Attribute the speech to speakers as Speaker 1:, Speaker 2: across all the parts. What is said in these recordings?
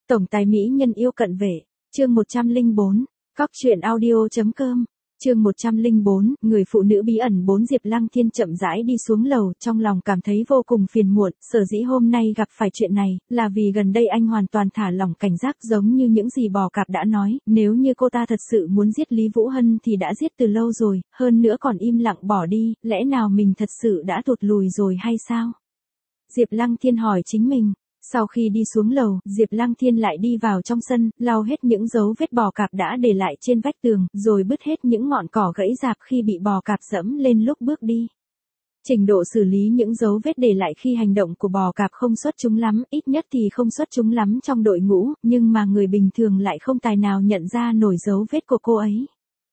Speaker 1: Tổng tài mỹ nhân yêu cận vệ, chương 104, Cóc truyện audio.com, chương 104, người phụ nữ bí ẩn 4. Diệp Lăng Thiên chậm rãi đi xuống lầu, trong lòng cảm thấy vô cùng phiền muộn, sở dĩ hôm nay gặp phải chuyện này, là vì gần đây anh hoàn toàn thả lỏng cảnh giác, giống như những gì bò cạp đã nói, nếu như cô ta thật sự muốn giết Lý Vũ Hân thì đã giết từ lâu rồi, hơn nữa còn im lặng bỏ đi, lẽ nào mình thật sự đã thụt lùi rồi hay sao? Diệp Lăng Thiên hỏi chính mình. Sau khi đi xuống lầu, Diệp Lăng Thiên lại đi vào trong sân, lau hết những dấu vết bò cạp đã để lại trên vách tường, rồi bứt hết những ngọn cỏ gãy rạp khi bị bò cạp dẫm lên lúc bước đi. Trình độ xử lý những dấu vết để lại khi hành động của bò cạp không xuất chúng lắm, ít nhất thì không xuất chúng lắm trong đội ngũ, nhưng mà người bình thường lại không tài nào nhận ra nổi dấu vết của cô ấy.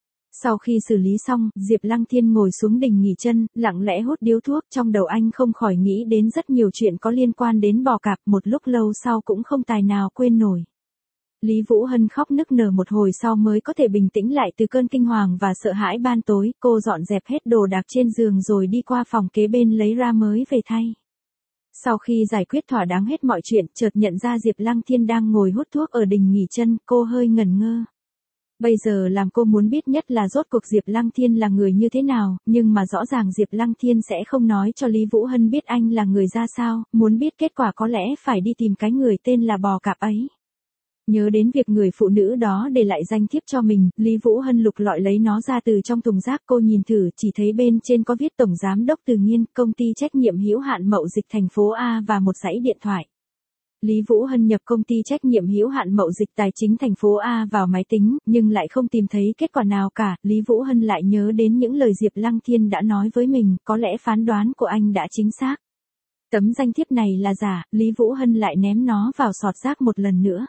Speaker 1: Sau khi xử lý xong, Diệp Lăng Thiên ngồi xuống đình nghỉ chân, lặng lẽ hút điếu thuốc, trong đầu anh không khỏi nghĩ đến rất nhiều chuyện có liên quan đến bò cạp, một lúc lâu sau cũng không tài nào quên nổi. Lý Vũ Hân khóc nức nở một hồi sau mới có thể bình tĩnh lại từ cơn kinh hoàng và sợ hãi ban tối, cô dọn dẹp hết đồ đạc trên giường rồi đi qua phòng kế bên lấy ra mới về thay. Sau khi giải quyết thỏa đáng hết mọi chuyện, chợt nhận ra Diệp Lăng Thiên đang ngồi hút thuốc ở đình nghỉ chân, cô hơi ngẩn ngơ. Bây giờ làm cô muốn biết nhất là rốt cuộc Diệp Lăng Thiên là người như thế nào, nhưng mà rõ ràng Diệp Lăng Thiên sẽ không nói cho Lý Vũ Hân biết anh là người ra sao, muốn biết kết quả có lẽ phải đi tìm cái người tên là bò cạp ấy. Nhớ đến việc người phụ nữ đó để lại danh thiếp cho mình, Lý Vũ Hân lục lọi lấy nó ra từ trong thùng rác, cô nhìn thử, chỉ thấy bên trên có viết Tổng Giám đốc Từ Nghiên, công ty trách nhiệm hữu hạn Mậu Dịch thành phố A và một dãy điện thoại. Lý Vũ Hân nhập công ty trách nhiệm hữu hạn Mậu Dịch Tài chính thành phố A vào máy tính, nhưng lại không tìm thấy kết quả nào cả. Lý Vũ Hân lại nhớ đến những lời Diệp Lăng Thiên đã nói với mình, có lẽ phán đoán của anh đã chính xác. Tấm danh thiếp này là giả, Lý Vũ Hân lại ném nó vào sọt rác một lần nữa.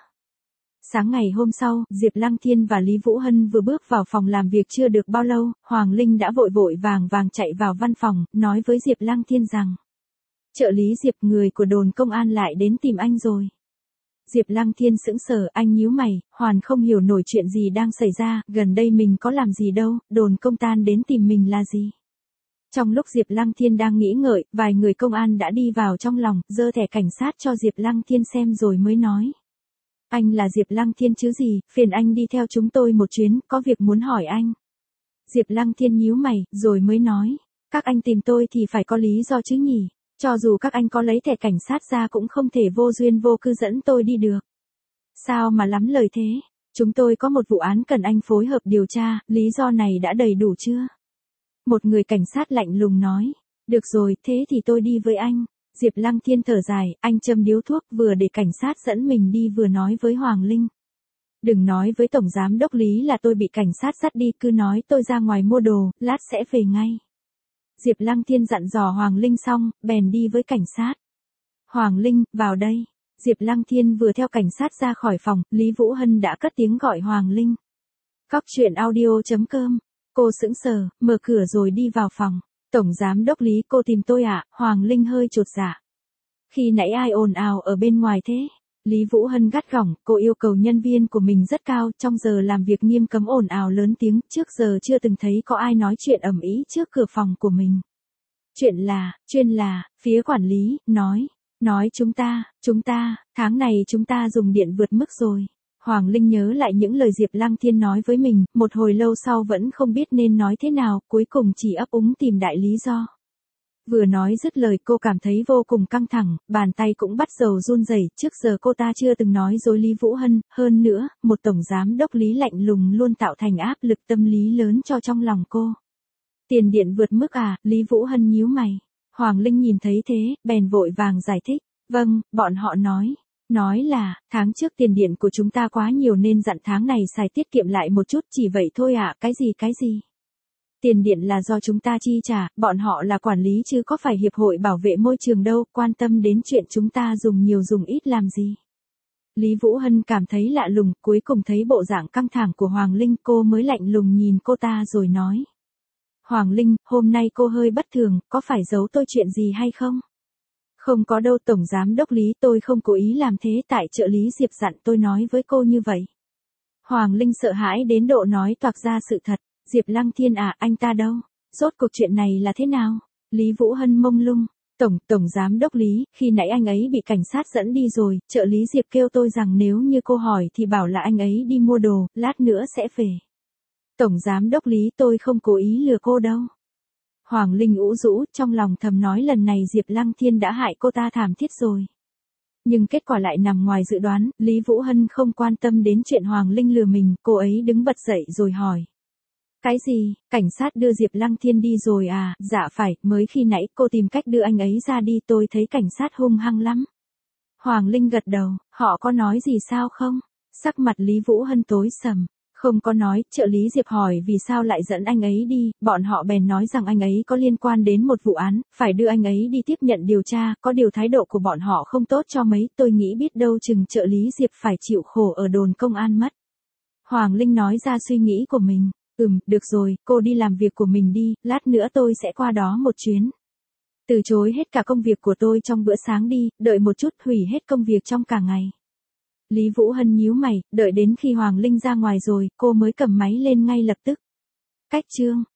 Speaker 1: Sáng ngày hôm sau, Diệp Lăng Thiên và Lý Vũ Hân vừa bước vào phòng làm việc chưa được bao lâu, Hoàng Linh đã vội vội vàng vàng chạy vào văn phòng, nói với Diệp Lăng Thiên rằng: "Trợ lý Diệp, người của đồn công an lại đến tìm anh rồi." Diệp Lăng Thiên sững sờ, anh nhíu mày, hoàn không hiểu nổi chuyện gì đang xảy ra, gần đây mình có làm gì đâu, đồn công an đến tìm mình là gì. Trong lúc Diệp Lăng Thiên đang nghĩ ngợi, vài người công an đã đi vào trong lòng, giơ thẻ cảnh sát cho Diệp Lăng Thiên xem rồi mới nói: "Anh là Diệp Lăng Thiên chứ gì, phiền anh đi theo chúng tôi một chuyến, có việc muốn hỏi anh." Diệp Lăng Thiên nhíu mày, rồi mới nói: "Các anh tìm tôi thì phải có lý do chứ nhỉ? Cho dù các anh có lấy thẻ cảnh sát ra cũng không thể vô duyên vô cớ dẫn tôi đi được." "Sao mà lắm lời thế? Chúng tôi có một vụ án cần anh phối hợp điều tra, lý do này đã đầy đủ chưa?" Một người cảnh sát lạnh lùng nói. "Được rồi, thế thì tôi đi với anh." Diệp Lăng Thiên thở dài, anh châm điếu thuốc vừa để cảnh sát dẫn mình đi vừa nói với Hoàng Linh: "Đừng nói với Tổng Giám đốc Lý là tôi bị cảnh sát dắt đi, cứ nói tôi ra ngoài mua đồ, lát sẽ về ngay." Diệp Lăng Thiên dặn dò Hoàng Linh xong, bèn đi với cảnh sát. "Hoàng Linh, vào đây." Diệp Lăng Thiên vừa theo cảnh sát ra khỏi phòng, Lý Vũ Hân đã cất tiếng gọi Hoàng Linh. Cóc truyện audio.com. Cô sững sờ, mở cửa rồi đi vào phòng. "Tổng Giám đốc Lý, cô tìm tôi ạ?" Hoàng Linh hơi chột dạ. "Khi nãy ai ồn ào ở bên ngoài thế?" Lý Vũ Hân gắt gỏng, cô yêu cầu nhân viên của mình rất cao, trong giờ làm việc nghiêm cấm ồn ào lớn tiếng, trước giờ chưa từng thấy có ai nói chuyện ầm ĩ trước cửa phòng của mình. Chuyên là, phía quản lý, nói chúng ta, tháng này chúng ta dùng điện vượt mức rồi." Hoàng Linh nhớ lại những lời Diệp Lăng Thiên nói với mình, một hồi lâu sau vẫn không biết nên nói thế nào, cuối cùng chỉ ấp úng tìm đại lý do. Vừa nói dứt lời cô cảm thấy vô cùng căng thẳng, bàn tay cũng bắt đầu run rẩy, trước giờ cô ta chưa từng nói dối Lý Vũ Hân, hơn nữa, một tổng giám đốc Lý lạnh lùng luôn tạo thành áp lực tâm lý lớn cho trong lòng cô. "Tiền điện vượt mức à?" Lý Vũ Hân nhíu mày. Hoàng Linh nhìn thấy thế, bèn vội vàng giải thích: "Vâng, bọn họ nói là, tháng trước tiền điện của chúng ta quá nhiều nên dặn tháng này xài tiết kiệm lại một chút, chỉ vậy thôi ạ." Cái gì? Tiền điện là do chúng ta chi trả, bọn họ là quản lý chứ có phải Hiệp hội Bảo vệ Môi trường đâu, quan tâm đến chuyện chúng ta dùng nhiều dùng ít làm gì. Lý Vũ Hân cảm thấy lạ lùng, cuối cùng thấy bộ dạng căng thẳng của Hoàng Linh, cô mới lạnh lùng nhìn cô ta rồi nói: "Hoàng Linh, hôm nay cô hơi bất thường, có phải giấu tôi chuyện gì hay không?" "Không có đâu Tổng Giám đốc Lý, tôi không cố ý làm thế, tại trợ lý Diệp dặn tôi nói với cô như vậy." Hoàng Linh sợ hãi đến độ nói toạc ra sự thật. "Diệp Lăng Thiên à, anh ta đâu? Rốt cuộc chuyện này là thế nào?" Lý Vũ Hân mông lung. Tổng giám đốc Lý, khi nãy anh ấy bị cảnh sát dẫn đi rồi, trợ lý Diệp kêu tôi rằng nếu như cô hỏi thì bảo là anh ấy đi mua đồ, lát nữa sẽ về. Tổng giám đốc Lý, tôi không cố ý lừa cô đâu. Hoàng Linh ủ rũ, trong lòng thầm nói lần này Diệp Lăng Thiên đã hại cô ta thảm thiết rồi. Nhưng kết quả lại nằm ngoài dự đoán, Lý Vũ Hân không quan tâm đến chuyện Hoàng Linh lừa mình, cô ấy đứng bật dậy rồi hỏi. Cái gì, cảnh sát đưa Diệp Lăng Thiên đi rồi à? Dạ phải, mới khi nãy cô tìm cách đưa anh ấy ra đi, tôi thấy cảnh sát hung hăng lắm. Hoàng Linh gật đầu, họ có nói gì sao không? Sắc mặt Lý Vũ Hân tối sầm. Không có nói, trợ lý Diệp hỏi vì sao lại dẫn anh ấy đi, bọn họ bèn nói rằng anh ấy có liên quan đến một vụ án, phải đưa anh ấy đi tiếp nhận điều tra, có điều thái độ của bọn họ không tốt cho mấy, tôi nghĩ biết đâu chừng trợ lý Diệp phải chịu khổ ở đồn công an mất. Hoàng Linh nói ra suy nghĩ của mình, được rồi, cô đi làm việc của mình đi, lát nữa tôi sẽ qua đó một chuyến. Từ chối hết cả công việc của tôi trong bữa sáng đi, đợi một chút hủy hết công việc trong cả ngày. Lý Vũ Hân nhíu mày, đợi đến khi Hoàng Linh ra ngoài rồi, cô mới cầm máy lên ngay lập tức. Cách chương